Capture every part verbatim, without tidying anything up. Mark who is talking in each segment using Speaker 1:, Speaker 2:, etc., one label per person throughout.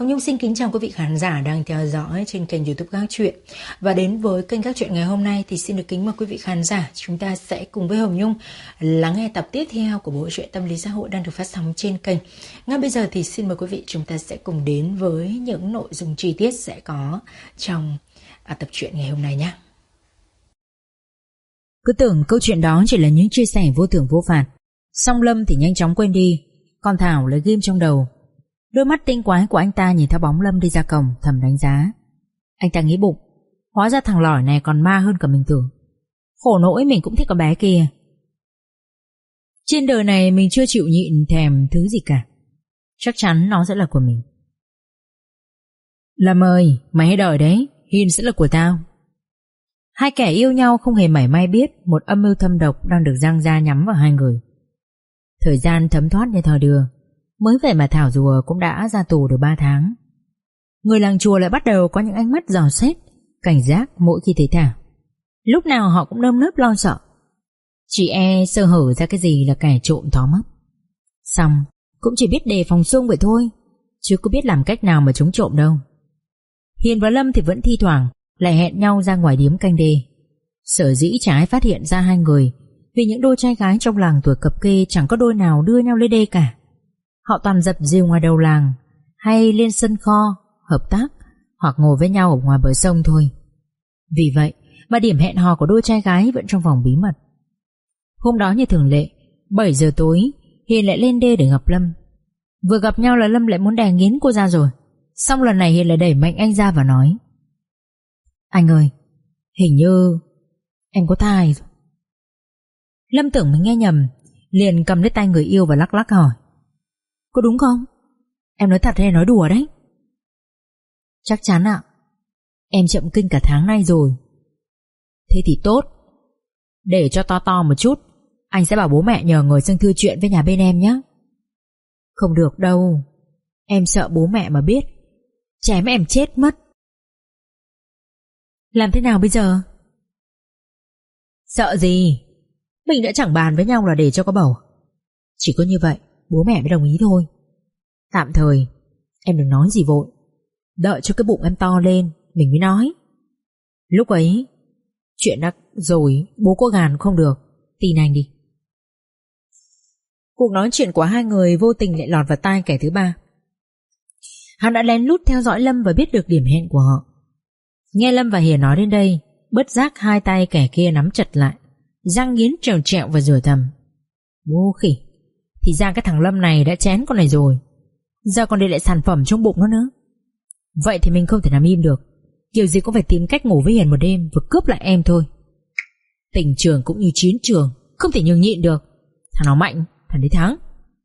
Speaker 1: Nhung xin kính chào quý vị khán giả đang theo dõi trên kênh YouTube Gác Chuyện. Và đến với kênh Gác Chuyện ngày hôm nay thì xin được kính mời quý vị khán giả, chúng ta sẽ cùng với Hồng Nhung lắng nghe tập tiếp theo của bộ truyện tâm lý xã hội đang được phát sóng trên kênh. Ngay bây giờ thì xin mời quý vị chúng ta sẽ cùng đến với những nội dung chi tiết sẽ có trong à, tập truyện ngày hôm nay nhé. Cứ tưởng câu chuyện đó chỉ là những chia sẻ vô thưởng vô phạt, song Lâm thì nhanh chóng quên đi, còn Thảo lại ghim trong đầu. Đôi mắt tinh quái của anh ta nhìn theo bóng Lâm đi ra cổng thầm đánh giá. Anh ta nghĩ bụng, hóa ra thằng lỏi này còn ma hơn cả mình tưởng. Khổ nỗi mình cũng thích con bé kia. Trên đời này mình chưa chịu nhịn thèm thứ gì cả, chắc chắn nó sẽ là của mình. Lâm ơi, mày hãy đợi đấy, Hiên sẽ là của tao. Hai kẻ yêu nhau không hề mảy may biết một âm mưu thâm độc đang được giăng ra nhắm vào hai người. Thời gian thấm thoát như thoi đưa. Mới vậy mà Thảo rùa cũng đã ra tù được ba tháng. Người làng chùa lại bắt đầu có những ánh mắt dò xét, cảnh giác mỗi khi thấy Thảo. Lúc nào họ cũng nơm nớp lo sợ, chỉ e sơ hở ra cái gì là kẻ trộm tóm mất. Xong cũng chỉ biết đề phòng xung vậy thôi, chứ có biết làm cách nào mà chống trộm đâu. Hiền và Lâm thì vẫn thi thoảng lại hẹn nhau ra ngoài điếm canh đê. Sở dĩ chả ai phát hiện ra hai người, vì những đôi trai gái trong làng tuổi cập kê chẳng có đôi nào đưa nhau lên đê cả. Họ toàn dập dìu ngoài đầu làng, hay lên sân kho hợp tác, hoặc ngồi với nhau ở ngoài bờ sông thôi. Vì vậy mà điểm hẹn hò của đôi trai gái vẫn trong vòng bí mật. Hôm đó như thường lệ, bảy giờ tối, Hiền lại lên đê để gặp Lâm. Vừa gặp nhau là Lâm lại muốn đè nghiến cô ra rồi. Xong lần này Hiền lại đẩy mạnh anh ra và nói: Anh ơi, hình như em có thai rồi. Lâm tưởng mình nghe nhầm, liền cầm lấy tay người yêu và lắc lắc hỏi: Có đúng không? Em nói thật hay nói đùa đấy? Chắc chắn ạ. Em chậm kinh cả tháng nay rồi. Thế thì tốt. Để cho to to một chút, anh sẽ bảo bố mẹ nhờ người sang thư chuyện với nhà bên em nhé. Không được đâu, em sợ bố mẹ mà biết chém em chết mất. Làm thế nào bây giờ? Sợ gì? Mình đã chẳng bàn với nhau là để cho có bầu. Chỉ có như vậy bố mẹ mới đồng ý thôi. Tạm thời em đừng nói gì vội, đợi cho cái bụng em to lên mình mới nói. Lúc ấy chuyện đã rồi bố có gàn không được. Tin anh đi. Cuộc nói chuyện của hai người vô tình lại lọt vào tai kẻ thứ ba. Hắn đã lén lút theo dõi Lâm và biết được điểm hẹn của họ. Nghe Lâm và Hiền nói đến đây, bất giác hai tay kẻ kia nắm chặt lại, răng nghiến trèo trẹo và rủa thầm: Vô khỉ, thì ra cái thằng Lâm này đã chén con này rồi, giờ còn để lại sản phẩm trong bụng nó nữa. Vậy thì mình không thể nằm im được, kiểu gì cũng phải tìm cách ngủ với Hiền một đêm và cướp lại em thôi. Tình trường cũng như chiến trường, không thể nhường nhịn được. Thằng nào mạnh, thằng đấy thắng.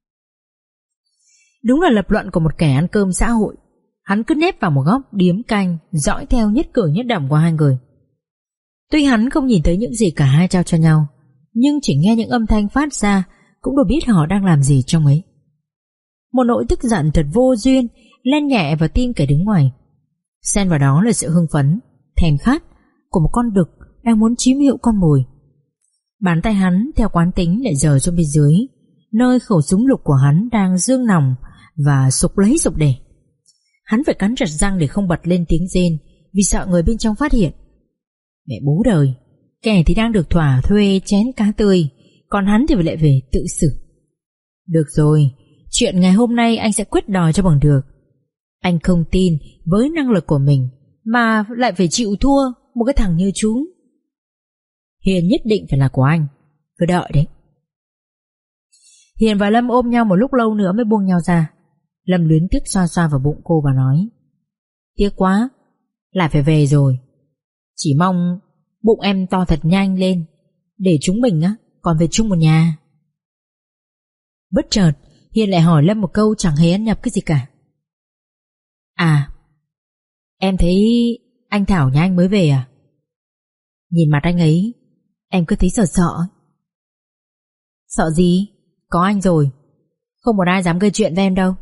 Speaker 1: Đúng là lập luận của một kẻ ăn cơm xã hội. Hắn cứ nép vào một góc điếm canh, dõi theo nhất cử nhất động của hai người. Tuy hắn không nhìn thấy những gì cả hai trao cho nhau, nhưng chỉ nghe những âm thanh phát ra cũng đủ biết họ đang làm gì trong ấy. Một nỗi tức giận thật vô duyên len nhẹ vào tim kẻ đứng ngoài. Xen vào đó là sự hưng phấn, thèm khát của một con đực đang muốn chiếm hữu con mồi. Bàn tay hắn theo quán tính lại giở xuống bên dưới, nơi khẩu súng lục của hắn đang dương nòng và sục lấy sục để. Hắn phải cắn chặt răng để không bật lên tiếng rên, vì sợ người bên trong phát hiện. Mẹ bố đời, kẻ thì đang được thỏa thuê chén cá tươi, còn hắn thì lại về tự xử. Được rồi, chuyện ngày hôm nay anh sẽ quyết đòi cho bằng được. Anh không tin với năng lực của mình mà lại phải chịu thua một cái thằng như chú. Hiền nhất định phải là của anh, cứ đợi đấy. Hiền và Lâm ôm nhau một lúc lâu nữa mới buông nhau ra. Lâm luyến tiếc xoa xoa vào bụng cô và nói: Tiếc quá, lại phải về rồi. Chỉ mong bụng em to thật nhanh lên, để chúng mình á còn về chung một nhà. Bất chợt Hiền lại hỏi Lâm một câu chẳng hề ăn nhập cái gì cả. À, em thấy anh Thảo nhà anh mới về à? Nhìn mặt anh ấy em cứ thấy sợ sợ. Sợ gì? Có anh rồi, không một ai dám gây chuyện với em đâu.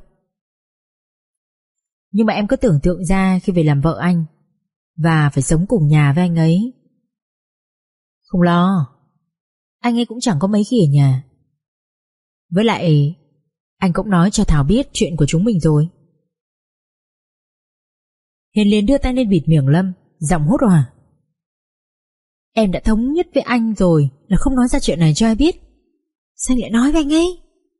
Speaker 1: Nhưng mà em cứ tưởng tượng ra khi về làm vợ anh và phải sống cùng nhà với anh ấy. Không lo, anh ấy cũng chẳng có mấy khi ở nhà. Với lại anh cũng nói cho Thảo biết chuyện của chúng mình rồi. Hiền liền đưa tay lên bịt miệng Lâm, giọng hốt hoảng. Em đã thống nhất với anh rồi là không nói ra chuyện này cho ai biết. Sao anh lại nói với anh ấy?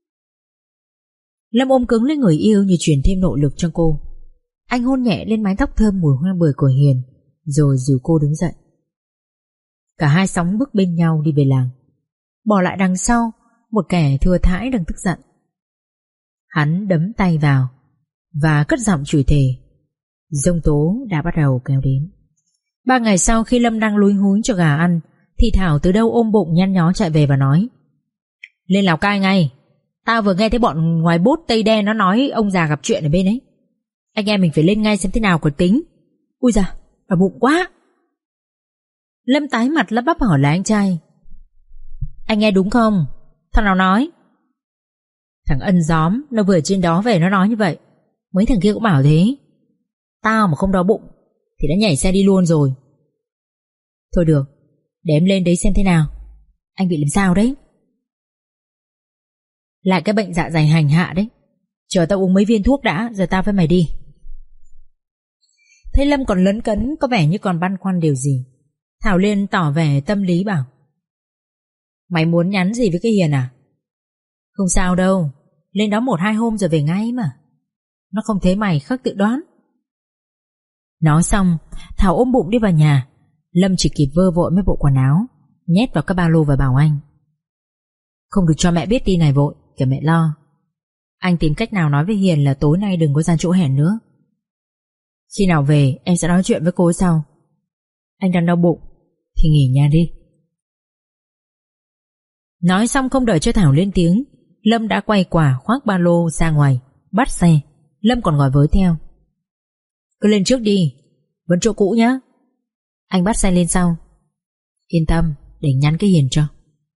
Speaker 1: Lâm ôm cứng lên người yêu như truyền thêm nội lực cho cô. Anh hôn nhẹ lên mái tóc thơm mùi hoa bưởi của Hiền, rồi dìu cô đứng dậy. Cả hai sóng bước bên nhau đi về làng, bỏ lại đằng sau một kẻ thừa thãi đang tức giận. Hắn đấm tay vào và cất giọng chửi thề. Giông tố đã bắt đầu kéo đến. Ba ngày sau, khi Lâm đang lúi húi cho gà ăn, thì Thảo từ đâu ôm bụng nhăn nhó chạy về và nói: Lên Lào Cai ngay. Tao vừa nghe thấy bọn ngoài bốt Tây Đen nó nói ông già gặp chuyện ở bên ấy. Anh em mình phải lên ngay xem thế nào còn tính. Ui da, đau bụng quá. Lâm tái mặt lắp bắp hỏi là anh trai: Anh nghe đúng không? Thằng nào nói? Thằng Ân Gióm, nó vừa trên đó về nó nói như vậy. Mấy thằng kia cũng bảo thế. Tao mà không đau bụng thì đã nhảy xe đi luôn rồi. Thôi được, để em lên đấy xem thế nào. Anh bị làm sao đấy? Lại cái bệnh dạ dày hành hạ đấy. Chờ tao uống mấy viên thuốc đã, rồi tao với mày đi. Thấy Lâm còn lấn cấn, có vẻ như còn băn khoăn điều gì, Thảo Liên tỏ vẻ tâm lý bảo: Mày muốn nhắn gì với cái Hiền à? Không sao đâu, lên đó một hai hôm rồi về ngay mà. Nó không thấy mày khắc tự đoán. Nói xong, Thảo ôm bụng đi vào nhà. Lâm chỉ kịp vơ vội mấy bộ quần áo, nhét vào các ba lô và bảo anh: Không được cho mẹ biết tin này vội, kẻo mẹ lo. Anh tìm cách nào nói với Hiền là tối nay đừng có ra chỗ hẹn nữa. Khi nào về em sẽ nói chuyện với cô ấy sau. Anh đang đau bụng thì nghỉ nhà đi. Nói xong không đợi cho Thảo lên tiếng, Lâm đã quay quả khoác ba lô ra ngoài, bắt xe. Lâm còn gọi với theo: Cứ lên trước đi, vẫn chỗ cũ nhá. Anh bắt xe lên sau. Yên tâm, để nhắn cái Hiền cho.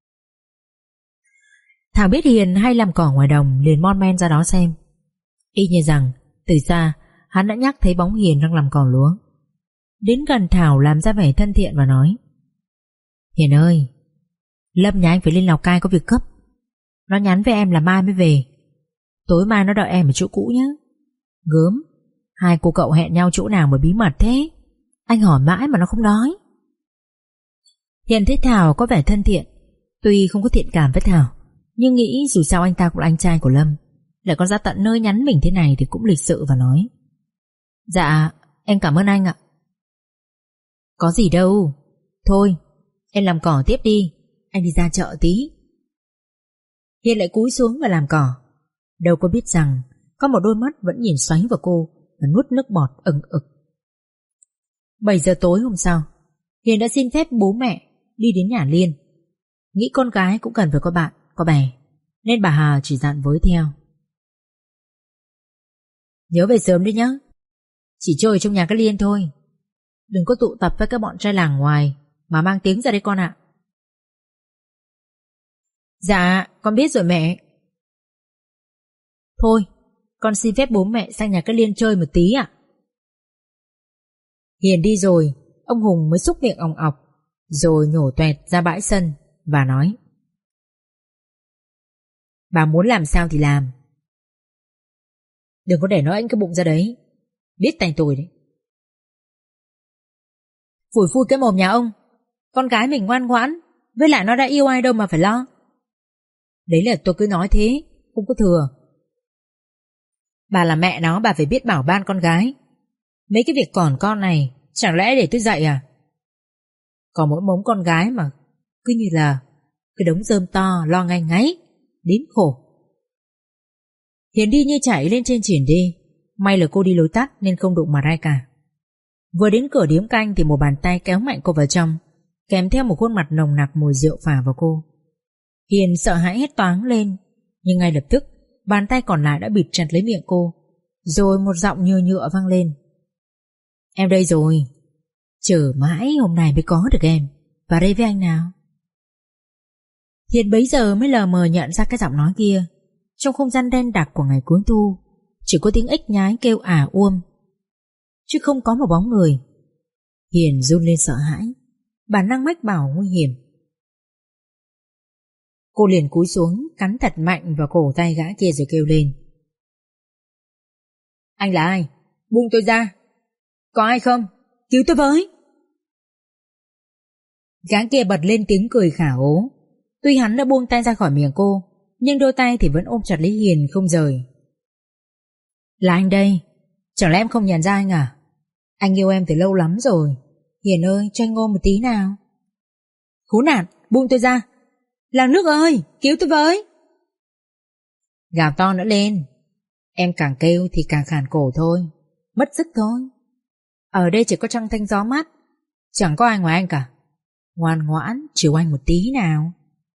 Speaker 1: Thảo biết Hiền hay làm cỏ ngoài đồng, liền mon men ra đó xem. Y như rằng từ xa hắn đã nhắc thấy bóng Hiền đang làm cỏ lúa. Đến gần Thảo làm ra vẻ thân thiện và nói: Hiền ơi, Lâm nhà anh phải lên Lào Cai có việc cấp. Nó nhắn với em là mai mới về. Tối mai nó đợi em ở chỗ cũ nhé. Gớm, hai cô cậu hẹn nhau chỗ nào mà bí mật thế? Anh hỏi mãi mà nó không nói. Hiền thấy Thảo có vẻ thân thiện, tuy không có thiện cảm với Thảo, nhưng nghĩ dù sao anh ta cũng là anh trai của Lâm, lại còn ra tận nơi nhắn mình thế này thì cũng lịch sự và nói: Dạ, em cảm ơn anh ạ. Có gì đâu. Thôi, em làm cỏ tiếp đi, anh đi ra chợ tí. Hiền lại cúi xuống và làm cỏ. Đâu có biết rằng có một đôi mắt vẫn nhìn xoáy vào cô và nuốt nước bọt ừng ực. Bảy giờ tối hôm sau, Hiền đã xin phép bố mẹ đi đến nhà Liên. Nghĩ con gái cũng cần phải có bạn, có bè, nên bà Hà chỉ dặn với theo: Nhớ về sớm đi nhá. Chỉ chơi trong nhà cái Liên thôi, đừng có tụ tập với các bọn trai làng ngoài mà mang tiếng ra đây con ạ. Dạ, con biết rồi mẹ. Thôi, con xin phép bố mẹ sang nhà cái Liên chơi một tí ạ. Hiền đi rồi, ông Hùng mới xúc miệng òng ọc, rồi nhổ toẹt ra bãi sân và nói: Bà muốn làm sao thì làm. Đừng có để nó ẵnh cái bụng ra đấy, biết tành tồi đấy. Phủi phui cái mồm nhà ông. Con gái mình ngoan ngoãn, với lại nó đã yêu ai đâu mà phải lo. Đấy là tôi cứ nói thế, không có thừa. Bà là mẹ nó, bà phải biết bảo ban con gái. Mấy cái việc còn con này chẳng lẽ để tôi dạy à? Còn mỗi mống con gái mà cứ như là cái đống rơm to lo ngay ngáy, đến khổ. Hiền đi như chạy lên trên triển đi. May là cô đi lối tắt nên không đụng mặt ai cả. Vừa đến cửa điếm canh thì một bàn tay kéo mạnh cô vào trong, kèm theo một khuôn mặt nồng nặc mùi rượu phả vào cô. Hiền sợ hãi hét toáng lên, nhưng ngay lập tức bàn tay còn lại đã bịt chặt lấy miệng cô. Rồi một giọng nhựa nhựa vang lên: Em đây rồi. Chờ mãi hôm nay mới có được em. Vào đây với anh nào. Hiền bấy giờ mới lờ mờ nhận ra cái giọng nói kia. Trong không gian đen đặc của ngày cuối thu, chỉ có tiếng ếch nhái kêu ả uôm, chứ không có một bóng người. Hiền run lên sợ hãi, bản năng mách bảo nguy hiểm. Cô liền cúi xuống, cắn thật mạnh vào cổ tay gã kia rồi kêu lên: Anh là ai? Buông tôi ra. Có ai không? Cứu tôi với. Gã kia bật lên tiếng cười khả ố. Tuy hắn đã buông tay ra khỏi miệng cô, nhưng đôi tay thì vẫn ôm chặt lấy Hiền không rời. Là anh đây. Chẳng lẽ em không nhận ra anh à? Anh yêu em từ lâu lắm rồi. Hiền ơi, cho anh ôm một tí nào. Khốn nạn, buông tôi ra. Làng nước ơi, cứu tôi với. Gào to nữa lên. Em càng kêu thì càng khàn cổ thôi. Mất sức thôi. Ở đây chỉ có trăng thanh gió mát, chẳng có ai ngoài anh cả. Ngoan ngoãn chịu anh một tí nào.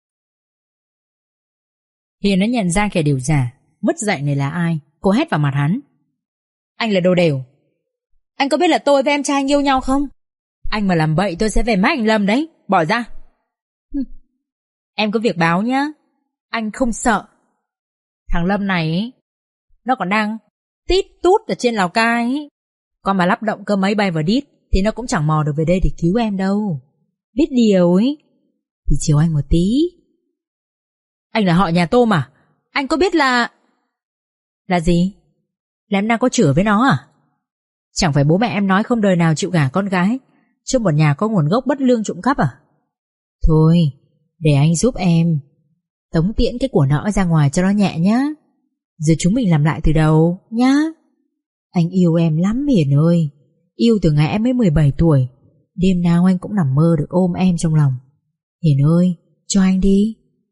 Speaker 1: Hiền đã nhận ra kẻ điều giả mất dạy này là ai. Cô hét vào mặt hắn. Anh là đồ đều. Anh có biết là tôi với em trai anh yêu nhau không? Anh mà làm bậy tôi sẽ về mắt anh Lâm đấy. Bỏ ra. Em có việc báo nhá. Anh không sợ. Thằng Lâm này ấy, nó còn đang tít tút ở trên Lào Cai ấy. Còn mà lắp động cơ máy bay vào đít thì nó cũng chẳng mò được về đây để cứu em đâu. Biết điều ấy thì chiều anh một tí. Anh là họ nhà Tôm à? Anh có biết là... Là gì? Là em đang có chửa với nó à? Chẳng phải bố mẹ em nói không đời nào chịu gả con gái cho một nhà có nguồn gốc bất lương trộm cắp à? Thôi, để anh giúp em tống tiễn cái của nợ ra ngoài cho nó nhẹ nhá. Giờ chúng mình làm lại từ đầu nhá. Anh yêu em lắm Hiền ơi. Yêu từ ngày em mới mười bảy tuổi. Đêm nào anh cũng nằm mơ được ôm em trong lòng. Hiền ơi, cho anh đi.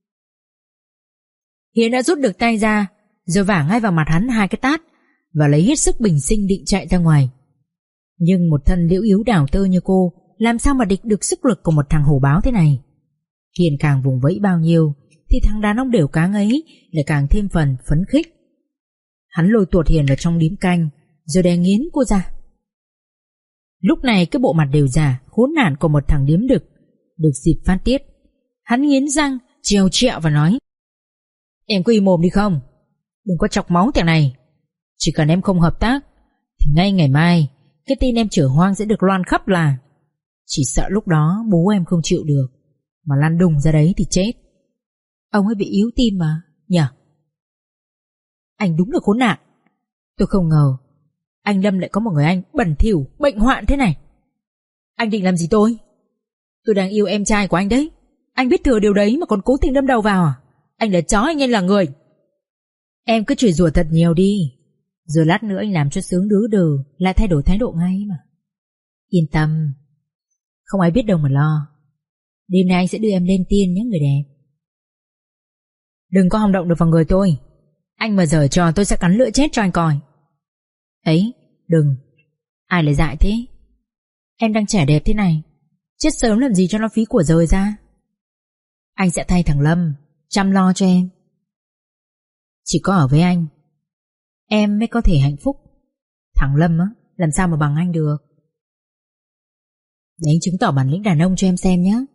Speaker 1: Hiền đã rút được tay ra, rồi vả ngay vào mặt hắn hai cái tát và lấy hết sức bình sinh định chạy ra ngoài. Nhưng một thân liễu yếu đảo tơ như cô làm sao mà địch được sức lực của một thằng hổ báo thế này. Hiền càng vùng vẫy bao nhiêu thì thằng đàn ông đều cáng ấy lại càng thêm phần phấn khích. Hắn lôi tuột Hiền vào trong điếm canh rồi đè nghiến cô ra. Lúc này cái bộ mặt đều giả khốn nạn của một thằng điếm đực được dịp phát tiết. Hắn nghiến răng trèo trẹo và nói: Em có im mồm đi không? Đừng có chọc máu thằng này. Chỉ cần em không hợp tác thì ngay ngày mai cái tin em chở hoang sẽ được loan khắp làng. Chỉ sợ lúc đó bố em không chịu được mà lăn đùng ra đấy thì chết. Ông ấy bị yếu tim mà nhở? Anh đúng là khốn nạn. Tôi không ngờ anh Lâm lại có một người anh bẩn thỉu bệnh hoạn thế này. Anh định làm gì tôi? Tôi đang yêu em trai của anh đấy. Anh biết thừa điều đấy mà còn cố tình đâm đầu vào à? Anh là chó, anh là người. Em cứ chửi rủa thật nhiều đi, rồi lát nữa anh làm cho sướng đứa đừ lại thay đổi thái độ ngay mà. Yên tâm, không ai biết đâu mà lo. Đêm nay anh sẽ đưa em lên tiên nhé người đẹp. Đừng có hòng động được vào người tôi. Anh mà giở trò tôi sẽ cắn lưỡi chết cho anh coi. Ấy, đừng. Ai lại dại thế? Em đang trẻ đẹp thế này, chết sớm làm gì cho nó phí của rời ra. Anh sẽ thay thằng Lâm chăm lo cho em. Chỉ có ở với anh em mới có thể hạnh phúc. Thằng Lâm á, làm sao mà bằng anh được. Để anh chứng tỏ bản lĩnh đàn ông cho em xem nhé.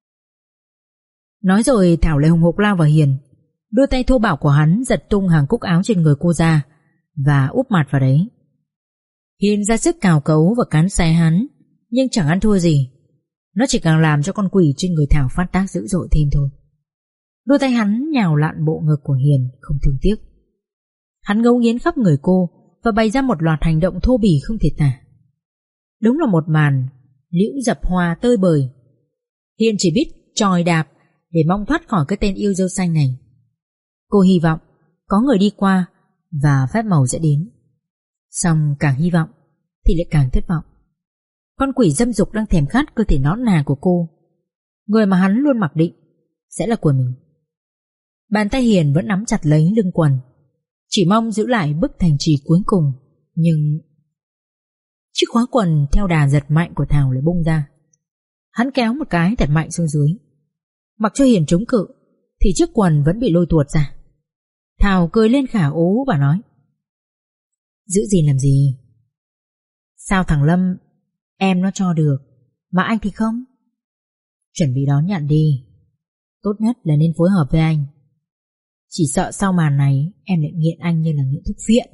Speaker 1: Nói rồi Thảo lại hùng hục lao vào Hiền. Đôi tay thô bạo của hắn giật tung hàng cúc áo trên người cô ra và úp mặt vào đấy. Hiền ra sức cào cấu và cán xé hắn, nhưng chẳng ăn thua gì. Nó chỉ càng làm cho con quỷ trên người Thảo phát tác dữ dội thêm thôi. Đôi tay hắn nhào lặn bộ ngực của Hiền không thương tiếc. Hắn ngấu nghiến khắp người cô và bày ra một loạt hành động thô bỉ không thể tả. Đúng là một màn liễu dập hoa tơi bời. Hiền chỉ biết chòi đạp để mong thoát khỏi cái tên yêu dâu xanh này. Cô hy vọng có người đi qua và phép màu sẽ đến. Xong càng hy vọng thì lại càng thất vọng. Con quỷ dâm dục đang thèm khát cơ thể nõn nà của cô, người mà hắn luôn mặc định sẽ là của mình. Bàn tay Hiền vẫn nắm chặt lấy lưng quần, chỉ mong giữ lại bức thành trì cuối cùng. Nhưng chiếc khóa quần theo đà giật mạnh của Thảo lại bung ra. Hắn kéo một cái thật mạnh xuống dưới. Mặc cho Hiền chống cự thì chiếc quần vẫn bị lôi tuột ra. Thảo cười lên khả ố và nói: Giữ gì làm gì? Sao thằng Lâm em nó cho được mà anh thì không? Chuẩn bị đón nhận đi. Tốt nhất là nên phối hợp với anh. Chỉ sợ sau màn này em lại nghiện anh như là nghiện thuốc phiện.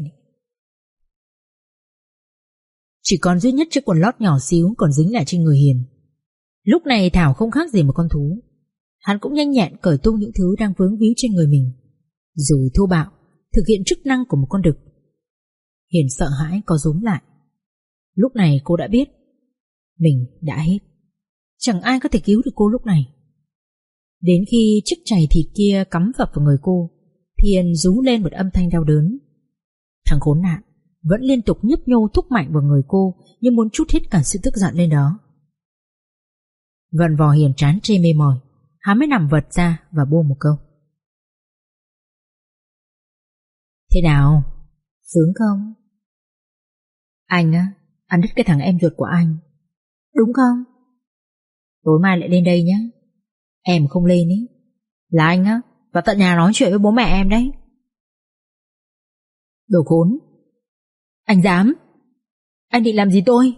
Speaker 1: Chỉ còn duy nhất chiếc quần lót nhỏ xíu còn dính lại trên người Hiền. Lúc này Thảo không khác gì một con thú. Hắn cũng nhanh nhẹn cởi tung những thứ đang vướng víu trên người mình, rồi thô bạo thực hiện chức năng của một con đực. Hiền sợ hãi co rúm lại. Lúc này cô đã biết mình đã hết. Chẳng ai có thể cứu được cô lúc này. Đến khi chiếc chày thịt kia cắm phập vào người cô, Hiền rú lên một âm thanh đau đớn. Thằng khốn nạn vẫn liên tục nhấp nhô thúc mạnh vào người cô, như muốn trút hết cả sự tức giận lên đó. Vần vò Hiền chán chê mê mỏi, hắn mới nằm vật ra và buông một câu: Thế nào, sướng không? Anh á, ăn đứt cái thằng em ruột của anh, đúng không? Tối mai lại lên đây nhé. Em không lên ý, là anh á vào tận nhà nói chuyện với bố mẹ em đấy. Đồ khốn! Anh dám? Anh định làm gì tôi?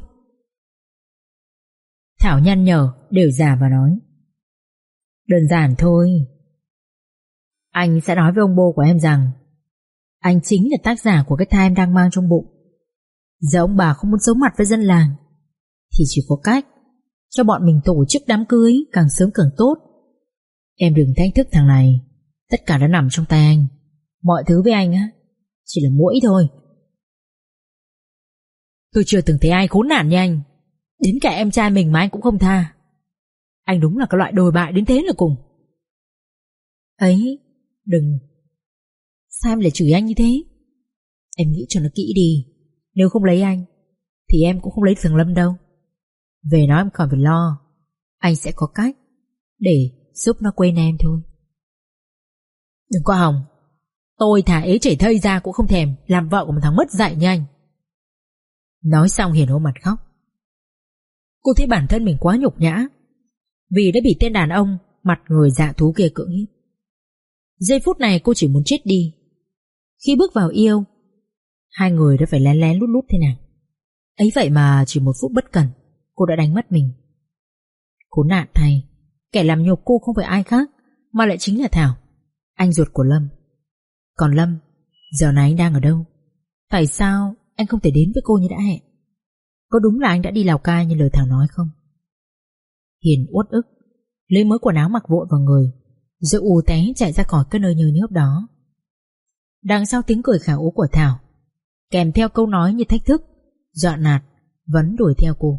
Speaker 1: Thảo nhăn nhở đều già và nói: Đơn giản thôi. Anh sẽ nói với ông bố của em rằng anh chính là tác giả của cái thai em đang mang trong bụng. Giờ ông bà không muốn xấu mặt với dân làng thì chỉ có cách cho bọn mình tổ chức đám cưới càng sớm càng tốt. Em đừng thách thức thằng này, tất cả đã nằm trong tay anh. Mọi thứ với anh á chỉ là muỗi thôi. Tôi chưa từng thấy ai khốn nạn như anh. Đến cả em trai mình mà anh cũng không tha. Anh đúng là cái loại đồi bại đến thế là cùng. Ấy, đừng. Sao em lại chửi anh như thế? Em nghĩ cho nó kỹ đi. Nếu không lấy anh thì em cũng không lấy thằng Lâm đâu. Về nói em khỏi phải lo. Anh sẽ có cách để giúp nó quên em thôi. Đừng có hòng. Tôi thả ế chảy thây ra cũng không thèm làm vợ của một thằng mất dạy như anh. Nói xong Hiền ôm mặt khóc. Cô thấy bản thân mình quá nhục nhã vì đã bị tên đàn ông mặt người dạ thú kia cưỡng hiếp. Giây phút này cô chỉ muốn chết đi. Khi bước vào yêu, hai người đã phải lén lén lút lút thế nào. Ấy vậy mà chỉ một phút bất cẩn, cô đã đánh mất mình. Khốn nạn thay, kẻ làm nhục cô không phải ai khác mà lại chính là Thảo, anh ruột của Lâm. Còn Lâm, giờ này anh đang ở đâu? Tại sao anh không thể đến với cô như đã hẹn? Có đúng là anh đã đi Lào Cai như lời Thảo nói không? Hiền uất ức lấy mớ quần áo mặc vội vào người, rồi ù té chạy ra khỏi cái nơi nhơ nhớp đó. Đằng sau tiếng cười khả ố của Thảo, kèm theo câu nói như thách thức, dọa nạt, vẫn đuổi theo cô.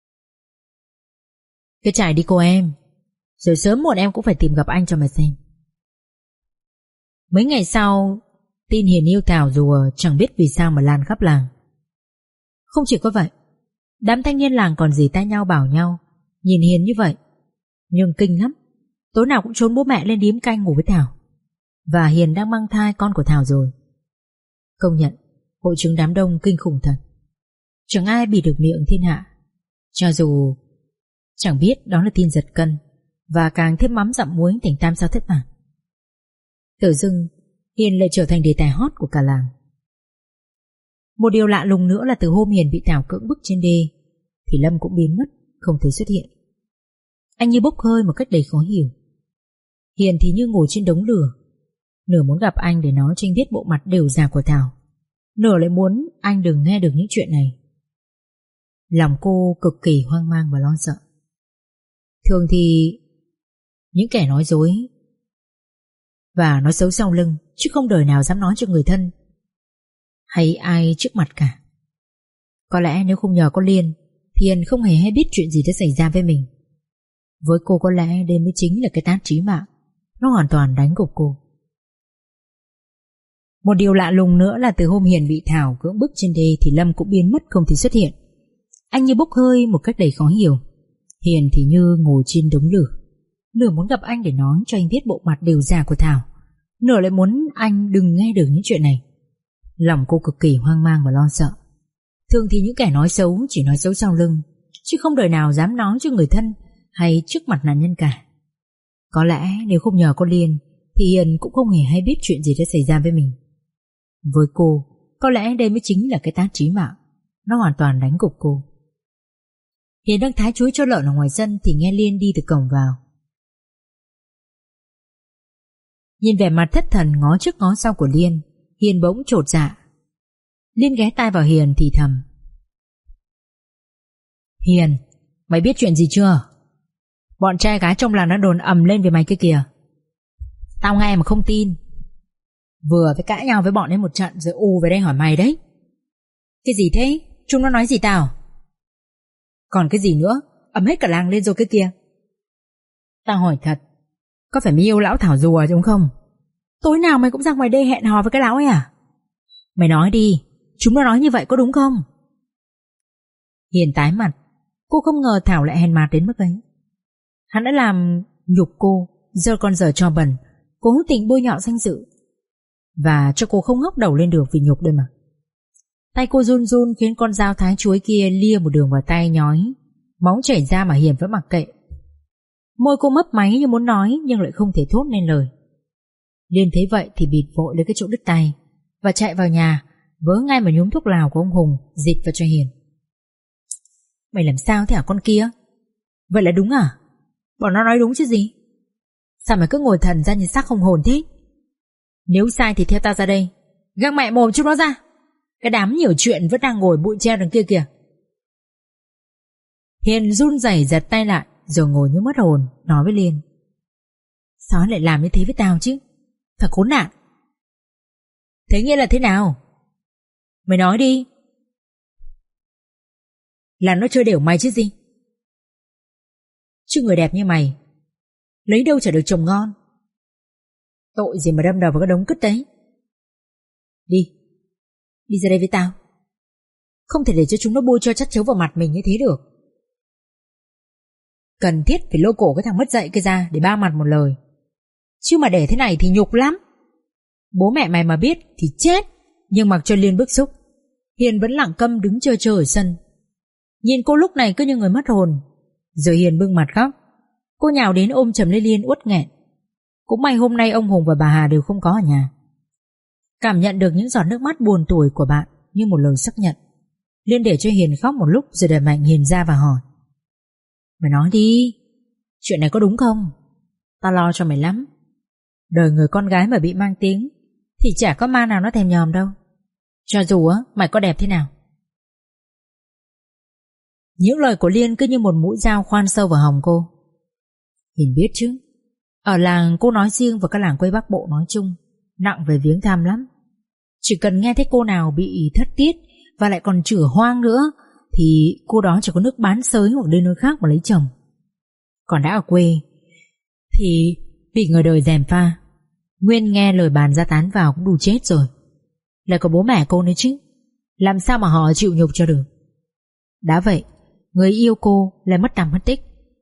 Speaker 1: Cứ chạy đi cô em, rồi sớm muộn em cũng phải tìm gặp anh cho mà xem. Mấy ngày sau, tin Hiền yêu Thảo rùa chẳng biết vì sao mà lan khắp làng. Không chỉ có vậy, đám thanh niên làng còn dì tay nhau bảo nhau nhìn Hiền như vậy, nhưng kinh lắm, tối nào cũng trốn bố mẹ lên điếm canh ngủ với Thảo. Và Hiền đang mang thai con của Thảo rồi. Công nhận hội chứng đám đông kinh khủng thật. Chẳng ai bì được miệng thiên hạ, cho dù chẳng biết đó là tin giật cân, và càng thêm mắm dặm muối thành tam sao thất bản. Tự dưng Hiền lại trở thành đề tài hot của cả làng. Một điều lạ lùng nữa là từ hôm Hiền bị Thảo cưỡng bức trên đê thì Lâm cũng biến mất, không thể xuất hiện. Anh như bốc hơi một cách đầy khó hiểu. Hiền thì như ngồi trên đống lửa, nửa muốn gặp anh để nói cho anh biết bộ mặt đều già của Thảo, nửa lại muốn anh đừng nghe được những chuyện này. Lòng cô cực kỳ hoang mang và lo sợ. Thường thì những kẻ nói dối và nói xấu sau lưng, chứ không đời nào dám nói cho người thân hay ai trước mặt cả. Có lẽ nếu không nhờ có Liên thì Hiền không hề hay biết chuyện gì đã xảy ra với mình. Với cô có lẽ đây mới chính là cái tát chí mạng, nó hoàn toàn đánh gục cô. Một điều lạ lùng nữa là từ hôm Hiền bị Thảo cưỡng bức trên đê thì Lâm cũng biến mất, không thể xuất hiện. Anh như bốc hơi một cách đầy khó hiểu. Hiền thì như ngồi trên đống lửa, nửa muốn gặp anh để nói cho anh biết bộ mặt đều già của Thảo, nửa lại muốn anh đừng nghe được những chuyện này. Lòng cô cực kỳ hoang mang và lo sợ. Thường thì những kẻ nói xấu chỉ nói xấu sau lưng, chứ không đời nào dám nói cho người thân hay trước mặt nạn nhân cả. Có lẽ nếu không nhờ có Liên thì Hiền cũng không hề hay biết chuyện gì đã xảy ra với mình. Với cô, có lẽ đây mới chính là cái tát chí mạng, nó hoàn toàn đánh gục cô. Hiền đang thái chuối cho lợn ở ngoài sân thì nghe Liên đi từ cổng vào. Nhìn vẻ mặt thất thần ngó trước ngó sau của Liên, Hiền bỗng chột dạ. Liên ghé tai vào Hiền thì thầm: Hiền, mày biết chuyện gì chưa? Bọn trai gái trong làng nó đồn ầm lên về mày kia kìa. Tao nghe mà không tin. Vừa phải cãi nhau với bọn ấy một trận rồi ù về đây hỏi mày đấy. Cái gì thế? Chúng nó nói gì tao? Còn cái gì nữa? Ấm hết cả làng lên rồi cái kia. Tao hỏi thật, có phải mày yêu lão Thảo rùa đúng không? Tối nào mày cũng ra ngoài đây hẹn hò với cái lão ấy à? Mày nói đi, chúng nó nói như vậy có đúng không? Hiền tái mặt. Cô không ngờ Thảo lại hèn mặt đến mức ấy. Hắn đã làm nhục cô, giờ còn dở trò bẩn, cố tình bôi nhọ danh dự, và cho cô không ngóc đầu lên được vì nhục đây mà. Tay cô run run khiến con dao thái chuối kia lia một đường vào tay nhói, máu chảy ra mà Hiền vẫn mặc kệ. Môi cô mấp máy như muốn nói nhưng lại không thể thốt nên lời. Liên thấy vậy thì bịt vội lấy cái chỗ đứt tay và chạy vào nhà, vớ ngay một nhúm thuốc lào của ông Hùng dịt vào cho Hiền. Mày làm sao thế hả con kia? Vậy là đúng à? Bọn nó nói đúng chứ gì? Sao mày cứ ngồi thần ra như xác không hồn thế? Nếu sai thì theo tao ra đây, găng mẹ mồm chúng nó ra. Cái đám nhiều chuyện vẫn đang ngồi bụi treo đằng kia kìa. Hiền run rẩy giật tay lại, rồi ngồi như mất hồn, nói với Liên. Sao hắn lại làm như thế với tao chứ? Thật khốn nạn. Thế nghĩa là thế nào? Mày nói đi. Là nó chơi đều mày chứ gì? Chứ người đẹp như mày lấy đâu chả được chồng ngon. Tội gì mà đâm đầu vào cái đống cứt đấy. Đi, đi ra đây với tao. Không thể để cho chúng nó bôi cho chắc chấu vào mặt mình như thế được. Cần thiết phải lôi cổ cái thằng mất dạy kia ra để ba mặt một lời. Chứ mà để thế này thì nhục lắm. Bố mẹ mày mà biết thì chết. Nhưng mặc cho Liên bức xúc, Hiền vẫn lặng câm đứng chờ chờ ở sân. Nhìn cô lúc này cứ như người mất hồn. Rồi Hiền bưng mặt khóc. Cô nhào đến ôm chầm lấy Liên uất nghẹn. Cũng may hôm nay ông Hùng và bà Hà đều không có ở nhà. Cảm nhận được những giọt nước mắt buồn tủi của bạn như một lời xác nhận, Liên để cho Hiền khóc một lúc rồi đẩy mạnh Hiền ra và hỏi. Mày nói đi, chuyện này có đúng không? Tao lo cho mày lắm. Đời người con gái mà bị mang tiếng thì chả có ma nào nó thèm nhòm đâu. Cho dù á mày có đẹp thế nào. Những lời của Liên cứ như một mũi dao khoan sâu vào họng cô. Hiền biết chứ, ở làng cô nói riêng và các làng quê Bắc Bộ nói chung nặng về viếng thăm lắm. Chỉ cần nghe thấy cô nào bị thất tiết và lại còn chửa hoang nữa thì cô đó chỉ có nước bán xới hoặc đi nơi khác mà lấy chồng. Còn đã ở quê thì bị người đời gièm pha, nguyên nghe lời bàn ra tán vào cũng đủ chết rồi. Lại có bố mẹ cô nữa chứ, làm sao mà họ chịu nhục cho được. Đã vậy, người yêu cô lại mất tăm mất tích.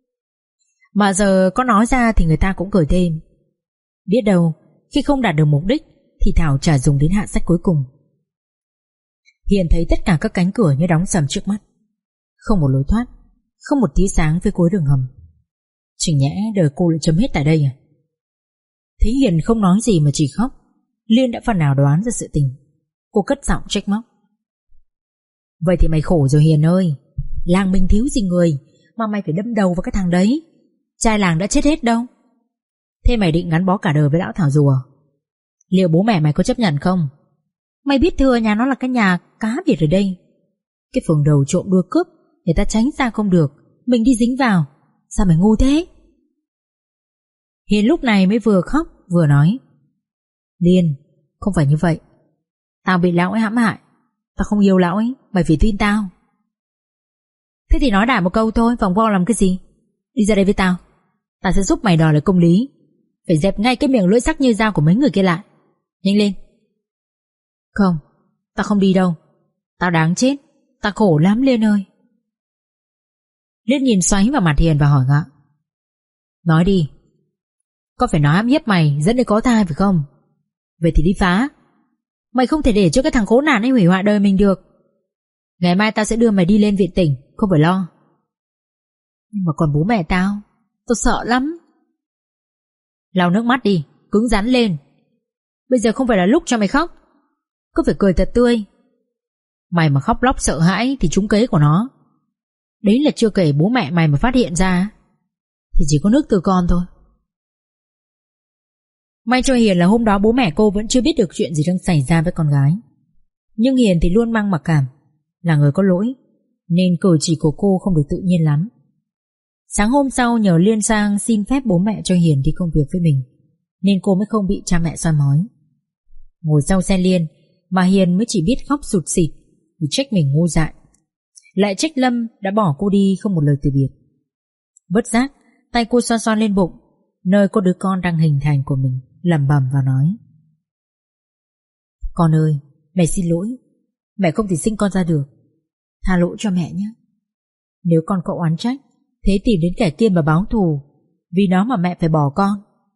Speaker 1: Mà giờ có nói ra thì người ta cũng cười thêm. Biết đâu khi không đạt được mục đích thì Thảo trả dùng đến hạ sách cuối cùng. Hiền thấy tất cả các cánh cửa như đóng sầm trước mắt. Không một lối thoát, không một tia sáng phía cuối đường hầm. Chỉ nhẽ đời cô lại chấm hết tại đây à? Thấy Hiền không nói gì mà chỉ khóc, Liên đã phần nào đoán ra sự tình. Cô cất giọng trách móc. Vậy thì mày khổ rồi Hiền ơi. Làng mình thiếu gì người mà mày phải đâm đầu vào cái thằng đấy. Trai làng đã chết hết đâu. Thế mày định gắn bó cả đời với lão Thảo rùa? Liệu bố mẹ mày có chấp nhận không? Mày biết thừa nhà nó là cái nhà cá biệt ở đây. Cái phường đầu trộm đua cướp người ta tránh ra không được, mình đi dính vào. Sao mày ngu thế? Hiền lúc này mới vừa khóc vừa nói. Liên, không phải như vậy. Tao bị lão ấy hãm hại. Tao không yêu lão ấy, mày phải tin tao. Thế thì nói đại một câu thôi, vòng vo làm cái gì? Đi ra đây với tao. Tao sẽ giúp mày đòi lại công lý. Phải dẹp ngay cái miệng lưỡi sắc như dao của mấy người kia lại. Nhanh lên. Không, tao không đi đâu. Tao đáng chết. Tao khổ lắm Liên ơi. Liên nhìn xoáy vào mặt Hiền và hỏi ngạ. Nói đi. Có phải nó ám hiếp mày dẫn đến có thai phải không? Vậy thì đi phá. Mày không thể để cho cái thằng khốn nạn ấy hủy hoại đời mình được. Ngày mai tao sẽ đưa mày đi lên viện tỉnh, không phải lo. Nhưng mà còn bố mẹ tao, tao sợ lắm. Lau nước mắt đi, cứng rắn lên. Bây giờ không phải là lúc cho mày khóc. Cứ phải cười thật tươi. Mày mà khóc lóc sợ hãi thì trúng kế của nó. Đấy là chưa kể bố mẹ mày mà phát hiện ra thì chỉ có nước từ con thôi. May cho Hiền là hôm đó bố mẹ cô vẫn chưa biết được chuyện gì đang xảy ra với con gái. Nhưng Hiền thì luôn mang mặc cảm, là người có lỗi, nên cử chỉ của cô không được tự nhiên lắm. Sáng hôm sau nhờ Liên sang xin phép bố mẹ cho Hiền đi công việc với mình, nên cô mới không bị cha mẹ soi mói. Ngồi sau xe Liên mà Hiền mới chỉ biết khóc sụt sịt vì trách mình ngu dại. lại trách Lâm đã bỏ cô đi không một lời từ biệt. Bất giác tay cô xoa xoa lên bụng, nơi có đứa con đang hình thành của mình, lẩm bẩm và nói: Con ơi, mẹ xin lỗi. Mẹ không thể sinh con ra được. Tha lỗi cho mẹ nhé. Nếu con cậu oán trách, thế tìm đến kẻ kia mà báo thù, vì nó mà mẹ phải bỏ con.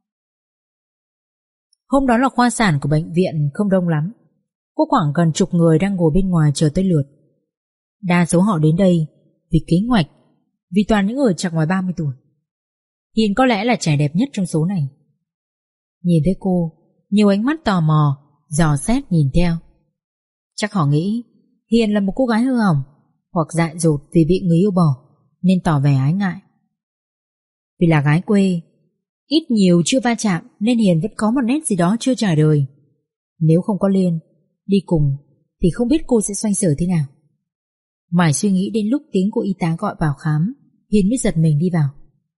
Speaker 1: Hôm đó là khoa sản của bệnh viện không đông lắm, có khoảng gần chục người đang ngồi bên ngoài chờ tới lượt. Đa số họ đến đây vì kế hoạch, vì toàn những người chạc ngoài ba mươi tuổi. Hiền có lẽ là trẻ đẹp nhất trong số này. Nhìn thấy cô, nhiều ánh mắt tò mò dò xét nhìn theo. Chắc họ nghĩ Hiền là một cô gái hư hỏng hoặc dại dột vì bị người yêu bỏ, nên tỏ vẻ ái ngại. Vì là gái quê, ít nhiều chưa va chạm, nên Hiền vẫn có một nét gì đó chưa trải đời. Nếu không có Liên đi cùng thì không biết cô sẽ xoay sở thế nào. Mãi suy nghĩ đến lúc tiếng của y tá gọi vào khám, Hiền mới giật mình đi vào.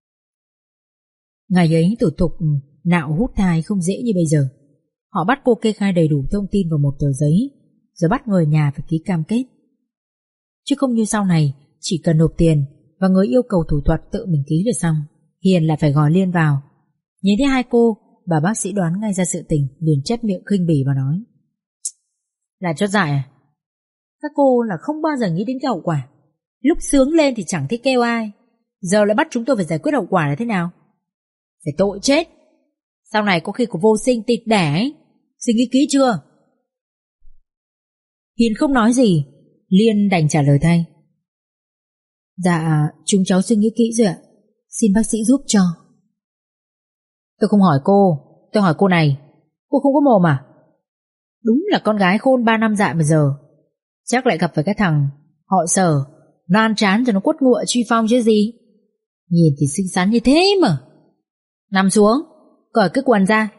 Speaker 1: Ngày ấy thủ tục nạo hút thai không dễ như bây giờ. Họ bắt cô kê khai đầy đủ thông tin vào một tờ giấy, rồi bắt người nhà phải ký cam kết. Chứ không như sau này chỉ cần nộp tiền và người yêu cầu thủ thuật tự mình ký là xong. Hiền lại phải gọi Liên vào. Nhìn thấy hai cô, bà bác sĩ đoán ngay ra sự tình, liền chép miệng khinh bỉ và nói: Là chót dại à? Các cô là không bao giờ nghĩ đến cái hậu quả. Lúc sướng lên thì chẳng thấy kêu ai, giờ lại bắt chúng tôi phải giải quyết hậu quả là thế nào? Phải tội chết. Sau này có khi có vô sinh tịt đẻ ấy. Suy nghĩ kỹ chưa? Hiền không nói gì, Liên đành trả lời thay: Dạ, chúng cháu suy nghĩ kỹ rồi ạ. Xin bác sĩ giúp cho. Tôi không hỏi cô, tôi hỏi cô này. Cô không có mồm à? Đúng là con gái khôn ba năm dạ mà giờ chắc lại gặp phải cái thằng họ Sở, nó ăn chán rồi nó quất ngụa truy phong chứ gì. Nhìn thì xinh xắn như thế mà. Nằm xuống, cởi cái quần ra.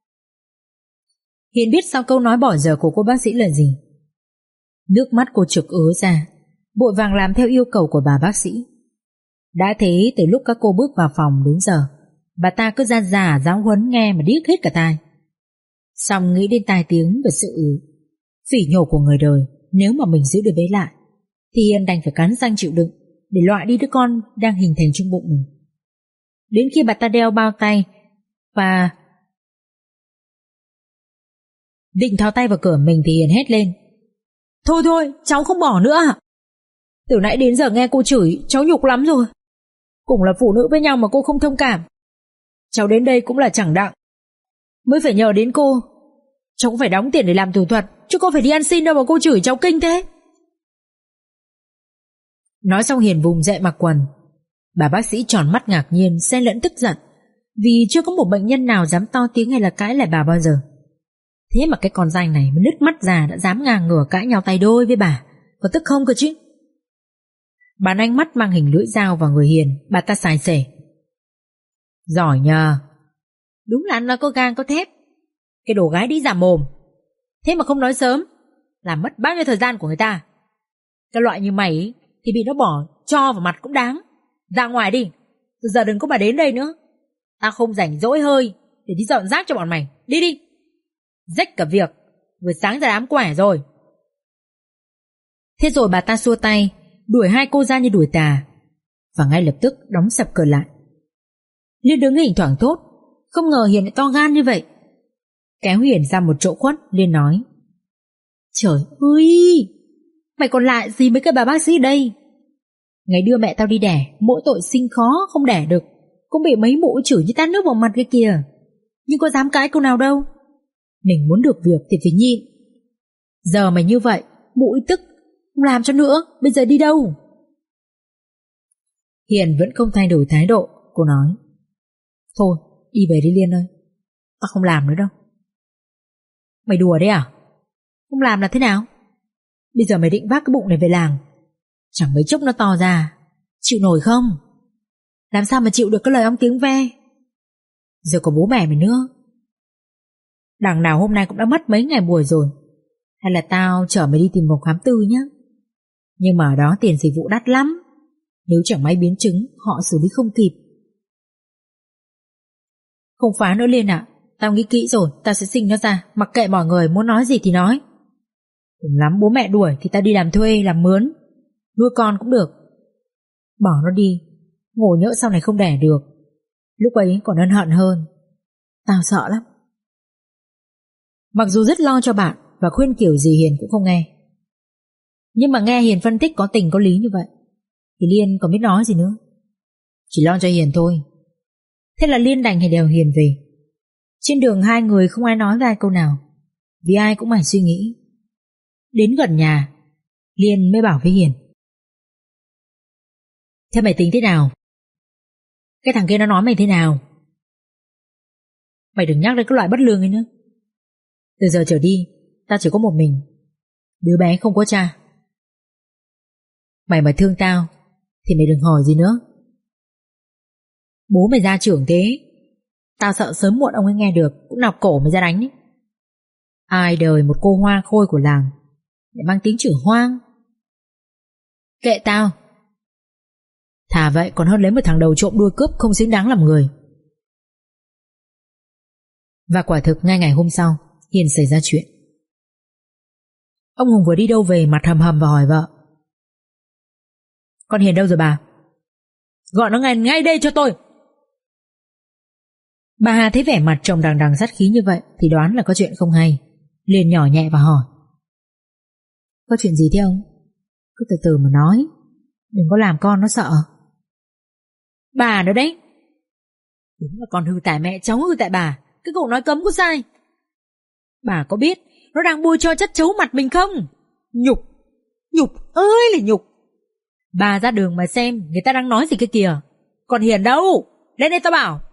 Speaker 1: Hiền biết sau câu nói bỏ dở của cô bác sĩ là gì. Nước mắt cô trực ứa ra, vội vàng làm theo yêu cầu của bà bác sĩ. Đã thế từ lúc các cô bước vào phòng đến giờ, bà ta cứ ra giả giáo huấn nghe mà điếc hết cả tai. Xong nghĩ đến tai tiếng và sự phỉ nhổ của người đời, nếu mà mình giữ đứa bé lại thì Hiền đành phải cắn răng chịu đựng để loại đi đứa con đang hình thành trong bụng mình. Đến khi bà ta đeo bao tay và định tháo tay vào cửa mình thì Hiền hét lên: Thôi thôi, cháu không bỏ nữa ạ. Từ nãy đến giờ nghe cô chửi, cháu nhục lắm rồi. Cùng là phụ nữ với nhau mà cô không thông cảm. Cháu đến đây cũng là chẳng đặng, mới phải nhờ đến cô. Cháu cũng phải đóng tiền để làm thủ thuật, chứ có phải đi ăn xin đâu mà cô chửi cháu kinh thế. Nói xong Hiền vùng dậy mặc quần. Bà bác sĩ tròn mắt ngạc nhiên, xen lẫn tức giận, vì chưa có một bệnh nhân nào dám to tiếng hay là cãi lại bà bao giờ. Thế mà cái con danh này mới nứt mắt già đã dám ngang ngửa cãi nhau tay đôi với bà, có tức không cơ chứ. Bà ánh mắt mang hình lưỡi dao vào người Hiền, bà ta xài xể: Giỏi nhờ. Đúng là ăn nói có gang có thép. Cái đồ gái đi giả mồm. Thế mà không nói sớm, làm mất bao nhiêu thời gian của người ta. Cái loại như mày ấy, thì bị nó bỏ cho vào mặt cũng đáng. Ra ngoài đi, từ giờ đừng có mà đến đây nữa. Tao không rảnh rỗi hơi để đi dọn rác cho bọn mày. Đi đi. Rách cả việc, vừa sáng ra đám quẻ rồi. Thế rồi bà ta xua tay, đuổi hai cô ra như đuổi tà, và ngay lập tức đóng sập cửa lại. Liên đứng hình thoảng thốt, không ngờ Hiền lại to gan như vậy. Kéo Hiền ra một chỗ khuất, Liên nói: Trời ơi, mày còn lại gì mấy cái bà bác sĩ đây? Ngày đưa mẹ tao đi đẻ, mỗi tội sinh khó không đẻ được, cũng bị mấy mụ chửi như tát nước vào mặt cái kìa. Nhưng có dám cãi câu nào đâu. Mình muốn được việc thì phải nhịn. Giờ mày như vậy, mụ tức, không làm cho nữa, bây giờ đi đâu? Hiền vẫn không thay đổi thái độ. Cô nói: Thôi, đi về đi Liên ơi, tao không làm nữa đâu. Mày đùa đấy à? Không làm là thế nào? Bây giờ mày định vác cái bụng này về làng, chẳng mấy chốc nó to ra, chịu nổi không? Làm sao mà chịu được cái lời ong tiếng ve? Giờ có bố mẹ mày nữa. Đằng nào hôm nay cũng đã mất mấy ngày buổi rồi. Hay là tao chở mày đi tìm một khám tư nhé. Nhưng mà ở đó tiền dịch vụ đắt lắm. Nếu chẳng may biến chứng, họ xử lý không kịp. Không phá nữa Liên ạ. Tao nghĩ kỹ rồi, tao sẽ sinh nó ra, mặc kệ mọi người muốn nói gì thì nói. Cùng lắm bố mẹ đuổi thì tao đi làm thuê, làm mướn. Nuôi con cũng được. Bỏ nó đi, ngộ nhỡ sau này không đẻ được, lúc ấy còn ân hận hơn. Tao sợ lắm. Mặc dù rất lo cho bạn và khuyên kiểu gì Hiền cũng không nghe, nhưng mà nghe Hiền phân tích có tình có lý như vậy thì Liên còn biết nói gì nữa. Chỉ lo cho Hiền thôi. Thế là Liên đành hay đèo Hiền về. Trên đường hai người không ai nói với ai câu nào, vì ai cũng mải suy nghĩ. Đến gần nhà, Liên mới bảo với Hiền: Thế mày tính thế nào? Cái thằng kia nó nói mày thế nào? Mày đừng nhắc đến cái loại bất lương ấy nữa. Từ giờ trở đi tao chỉ có một mình, đứa bé không có cha. Mày mà thương tao thì mày đừng hỏi gì nữa. Bố mày ra trưởng thế, tao sợ sớm muộn ông ấy nghe được cũng nọc cổ mày ra đánh ấy. Ai đời một cô hoa khôi của làng lại mang tiếng chửi hoang. Kệ tao. Thà vậy còn hơn lấy một thằng đầu trộm đuôi cướp không xứng đáng làm người. Và quả thực ngay ngày hôm sau Hiền xảy ra chuyện. Ông Hùng vừa đi đâu về mặt hầm hầm và hỏi vợ: Con Hiền đâu rồi bà? Gọi nó ngay ngay đây cho tôi. Bà Hà thấy vẻ mặt chồng đằng đằng sát khí như vậy thì đoán là có chuyện không hay, liền nhỏ nhẹ và hỏi: Có chuyện gì thế ông? Cứ từ từ mà nói, đừng có làm con nó sợ. Bà nữa đấy. Đúng là con hư tại mẹ, cháu hư tại bà. Cái cậu nói cấm có sai. Bà có biết nó đang bôi cho chất chấu mặt mình không? Nhục, nhục ơi là nhục. Bà ra đường mà xem người ta đang nói gì cái kìa. Còn Hiền đâu? Lên đây tao bảo.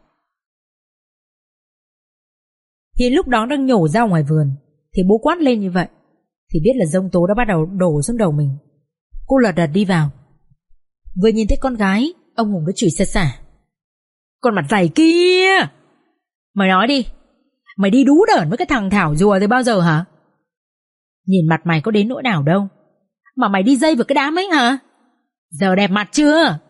Speaker 1: Hiền lúc đó đang nhổ ra ngoài vườn thì bố quát lên như vậy thì biết là giông tố đã bắt đầu đổ xuống đầu mình. Cô lật đật đi vào. Vừa nhìn thấy con gái, ông Hùng đã chửi xả xả: Con mặt dày kia, mày nói đi, mày đi đú đởn với cái thằng Thảo rùa từ bao giờ hả? Nhìn mặt mày có đến nỗi nào đâu mà mày đi dây vào cái đám ấy hả? Giờ đẹp mặt chưa?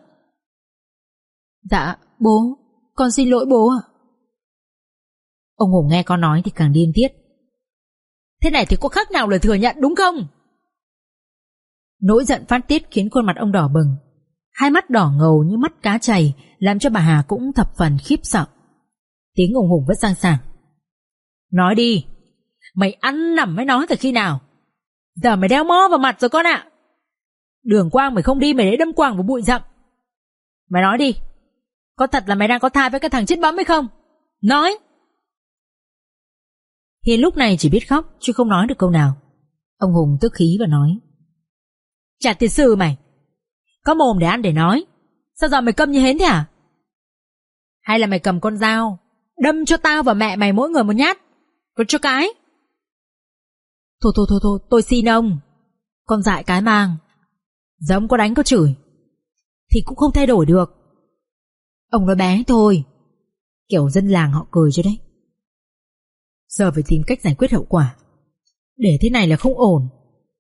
Speaker 1: Dạ bố, con xin lỗi bố ạ. Ông Hùng nghe con nói thì càng điên tiết. Thế này thì có khác nào là thừa nhận đúng không? Nỗi giận phát tiết khiến khuôn mặt ông đỏ bừng, hai mắt đỏ ngầu như mắt cá chày, làm cho bà Hà cũng thập phần khiếp sợ. Tiếng ông Hùng vẫn sang sảng: Nói đi, mày ăn nằm mới nói từ khi nào? Giờ mày đeo mó vào mặt rồi con ạ. Đường quang mày không đi, mày để đâm quang vào bụi rậm. Mày nói đi, có thật là mày đang có thai với cái thằng chết bấm hay không? Nói. Hiền lúc này chỉ biết khóc chứ không nói được câu nào. Ông Hùng tức khí và nói: Trả tiền sư mày, có mồm để ăn để nói, sao giờ mày câm như hến thế hả? Hay là mày cầm con dao đâm cho tao và mẹ mày mỗi người một nhát, còn cho cái? Thôi thôi thôi thôi, tôi xin ông, con dại cái mang. Giờ ông có đánh có chửi thì cũng không thay đổi được. Ông nói bé thôi, kiểu dân làng họ cười cho đấy. Giờ phải tìm cách giải quyết hậu quả, để thế này là không ổn.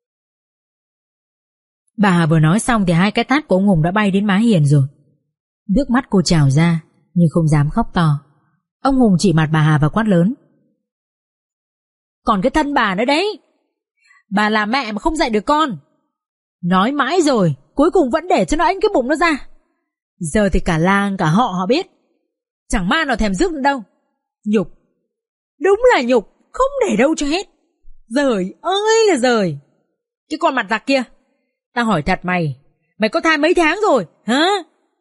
Speaker 1: Bà Hà vừa nói xong thì hai cái tát của ông Hùng đã bay đến má Hiền rồi. Nước mắt cô trào ra nhưng không dám khóc to. Ông Hùng chỉ mặt bà Hà và quát lớn: Còn cái thân bà nữa đấy, bà là mẹ mà không dạy được con. Nói mãi rồi, cuối cùng vẫn để cho nó anh cái bụng nó ra. Giờ thì cả làng cả họ họ biết, chẳng ma nào thèm rước nữa đâu. Nhục, đúng là nhục, không để đâu cho hết. Giời ơi là giời. Cái con mặt giặc kia, tao hỏi thật mày, mày có thai mấy tháng rồi hả?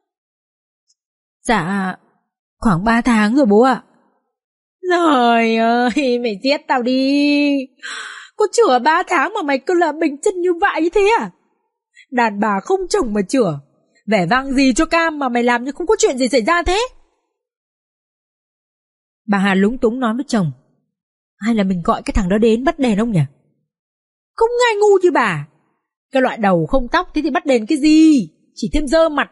Speaker 1: Dạ khoảng ba tháng rồi bố ạ. Trời ơi, mày giết tao đi. Có chữa ba tháng mà mày cứ là bình chân như vậy thế à? Đàn bà không chồng mà chữa, vẻ vang gì cho cam mà mày làm như không có chuyện gì xảy ra thế? Bà Hà lúng túng nói với chồng: Hay là mình gọi cái thằng đó đến bắt đền ông nhỉ? Không ai ngu như bà. Cái loại đầu không tóc thế thì bắt đền cái gì, chỉ thêm dơ mặt.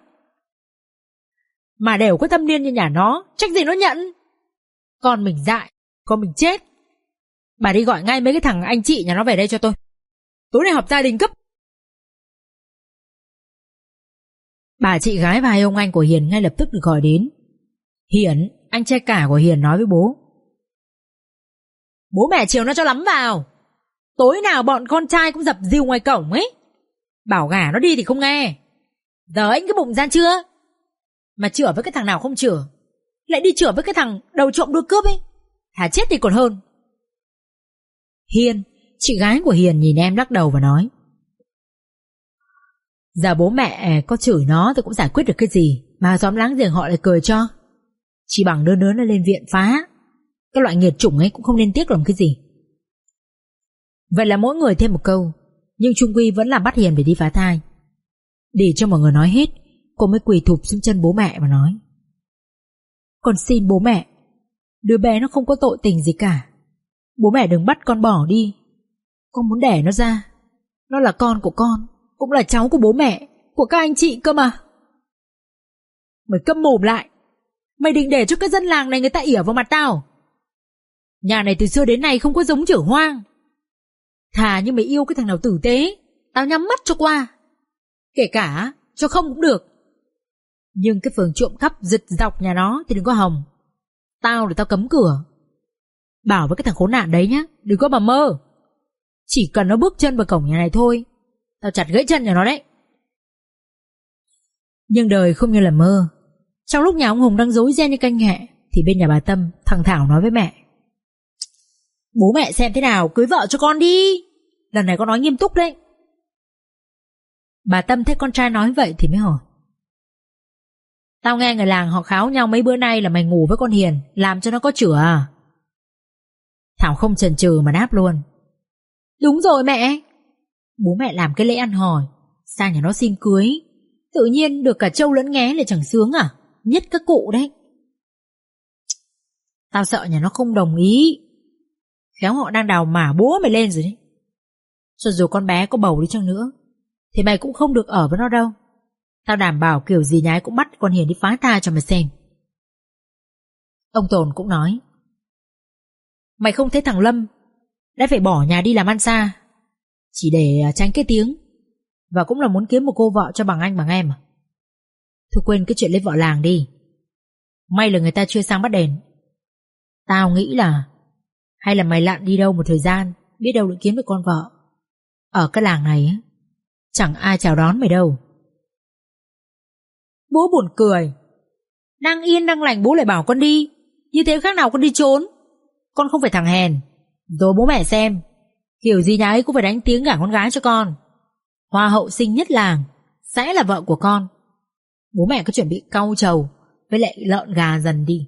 Speaker 1: Mà đều có thâm niên như nhà nó, trách gì nó nhận. Con mình dại, con mình chết. Bà đi gọi ngay mấy cái thằng anh chị nhà nó về đây cho tôi. Tối nay họp gia đình cấp. Bà chị gái và hai ông anh của Hiền ngay lập tức được gọi đến. Hiền, anh trai cả của Hiền nói với bố: Bố mẹ chiều nó cho lắm vào. Tối nào bọn con trai cũng dập dìu ngoài cổng ấy. Bảo gả nó đi thì không nghe. Giờ anh cái bụng ra chưa? Mà chửa với cái thằng nào không chửa, lại đi chửa với cái thằng đầu trộm đuôi cướp ấy, thà chết thì còn hơn. Hiền, chị gái của Hiền nhìn em lắc đầu và nói: Giờ bố mẹ có chửi nó thì cũng giải quyết được cái gì mà xóm láng giềng họ lại cười cho. Chỉ bằng đứa đứa nó lên viện phá. Cái loại nghiệt chủng ấy cũng không nên tiếc làm cái gì. Vậy là mỗi người thêm một câu, nhưng chung quy vẫn là bắt Hiền phải đi phá thai. Để cho mọi người nói hết, cô mới quỳ thụp xuống chân bố mẹ và nói: Con xin bố mẹ, đứa bé nó không có tội tình gì cả. Bố mẹ đừng bắt con bỏ đi. Con muốn đẻ nó ra. Nó là con của con, cũng là cháu của bố mẹ, của các anh chị cơ mà. Mày câm mồm lại. Mày định để cho cái dân làng này người ta ỉa vào mặt tao? Nhà này từ xưa đến nay không có giống chửa hoang. Thà như mày yêu cái thằng nào tử tế, tao nhắm mắt cho qua. Kể cả cho không cũng được. Nhưng cái phường trộm cắp giật dọc nhà nó thì đừng có hòng. Tao để tao cấm cửa. Bảo với cái thằng khốn nạn đấy nhá, đừng có mà mơ. Chỉ cần nó bước chân vào cổng nhà này thôi, tao chặt gãy chân nhà nó đấy. Nhưng đời không như là mơ. Trong lúc nhà ông Hùng đang rối ren như canh hẹ, thì bên nhà bà Tâm, thằng Thảo nói với mẹ: Bố mẹ xem thế nào cưới vợ cho con đi. Lần này con nói nghiêm túc đấy. Bà Tâm thấy con trai nói vậy thì mới hỏi: Tao nghe người làng họ kháo nhau mấy bữa nay là mày ngủ với con Hiền, làm cho nó có chửa à? Thảo không chần chừ mà đáp luôn: Đúng rồi mẹ. Bố mẹ làm cái lễ ăn hỏi, sang nhà nó xin cưới, tự nhiên được cả trâu lẫn nghé là chẳng sướng à? Nhất các cụ đấy. Tao sợ nhà nó không đồng ý. Khéo họ đang đào mả bố mày lên rồi đấy. Cho dù con bé có bầu đi chăng nữa thì mày cũng không được ở với nó đâu. Tao đảm bảo kiểu gì nhái cũng bắt con Hiền đi phá thai cho mày xem. Ông Tồn cũng nói: Mày không thấy thằng Lâm đã phải bỏ nhà đi làm ăn xa chỉ để tránh cái tiếng, và cũng là muốn kiếm một cô vợ cho bằng anh bằng em à? Thôi quên cái chuyện lấy vợ làng đi. May là người ta chưa sang bắt đền. Tao nghĩ là hay là mày lặn đi đâu một thời gian, biết đâu lại kiếm được con vợ. Ở cái làng này á, chẳng ai chào đón mày đâu. Bố buồn cười. Đang yên đang lành bố lại bảo con đi. Như thế khác nào con đi trốn. Con không phải thằng hèn. Rồi bố mẹ xem, kiểu gì nhà ấy cũng phải đánh tiếng gả con gái cho con. Hoa hậu xinh nhất làng sẽ là vợ của con. Bố mẹ cứ chuẩn bị cau trầu với lại lợn gà dần đi.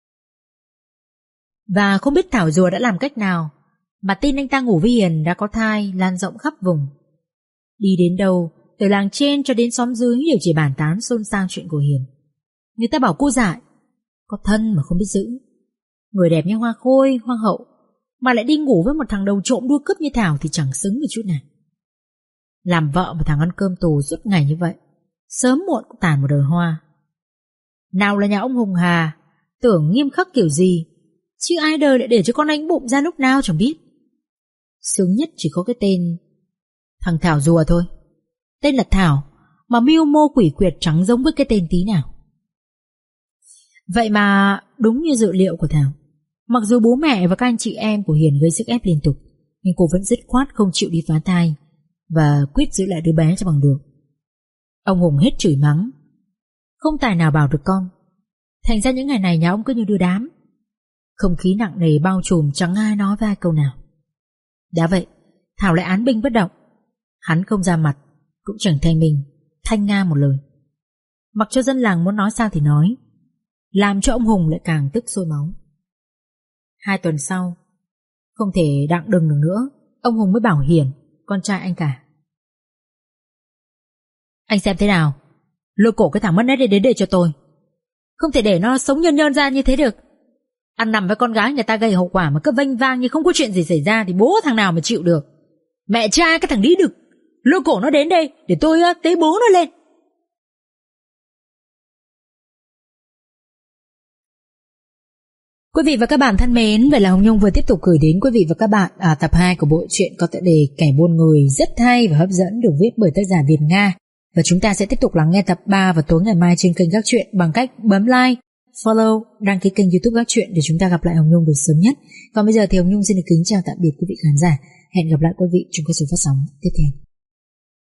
Speaker 1: Và không biết Thảo Rùa đã làm cách nào mà tin anh ta ngủ với Hiền đã có thai lan rộng khắp vùng. Đi đến đâu, từ làng trên cho đến xóm dưới đều chỉ bàn tán xôn xao chuyện của Hiền. Người ta bảo cô dại, có thân mà không biết giữ. Người đẹp như hoa khôi, hoa hậu mà lại đi ngủ với một thằng đầu trộm đua cướp như Thảo thì chẳng xứng được chút nào. Làm vợ một thằng ăn cơm tù suốt ngày như vậy, sớm muộn cũng tàn một đời hoa. Nào là nhà ông Hùng Hà tưởng nghiêm khắc kiểu gì, chứ ai đời lại để cho con anh bụng ra lúc nào chẳng biết. Sướng nhất chỉ có cái tên thằng Thảo Rùa thôi. Tên là Thảo mà mưu mô quỷ quyệt chẳng giống với cái tên tí nào. Vậy mà đúng như dự liệu của Thảo, mặc dù bố mẹ và các anh chị em của Hiền gây sức ép liên tục, nhưng cô vẫn dứt khoát không chịu đi phá thai và quyết giữ lại đứa bé cho bằng được. Ông Hùng hết chửi mắng, không tài nào bảo được con. Thành ra những ngày này nhà ông cứ như đưa đám. Không khí nặng nề bao trùm, chẳng ai nói với ai câu nào. Đã vậy Thảo lại án binh bất động. Hắn không ra mặt, cũng chẳng thanh minh, thanh nga một lời. Mặc cho dân làng muốn nói sao thì nói, làm cho ông Hùng lại càng tức sôi máu. Hai tuần sau, không thể đặng đừng được nữa, ông Hùng mới bảo Hiền, con trai anh cả: Anh xem thế nào, lôi cổ cái thằng mất nét đi đến để cho tôi. Không thể để nó sống nhơn nhơn ra như thế được. Ăn nằm với con gái người ta gây hậu quả mà cứ vênh vang như không có chuyện gì xảy ra thì bố thằng nào mà chịu được. Mẹ cha cái thằng đĩ đực, lôi cổ nó đến đây để tôi uh, tế bố nó lên. Quý vị và các bạn thân mến, vậy là Hồng Nhung vừa tiếp tục gửi đến quý vị và các bạn à, tập hai của bộ truyện có tựa đề Kẻ buôn người rất hay và hấp dẫn, được viết bởi tác giả Việt Nga. Và chúng ta sẽ tiếp tục lắng nghe tập ba vào tối ngày mai trên kênh Gác Truyện bằng cách bấm like, follow, đăng ký kênh YouTube Gác Truyện để chúng ta gặp lại Hồng Nhung được sớm nhất. Còn bây giờ thì Hồng Nhung xin được kính chào tạm biệt quý vị khán giả. Hẹn gặp lại quý vị trong các số phát sóng tiếp theo.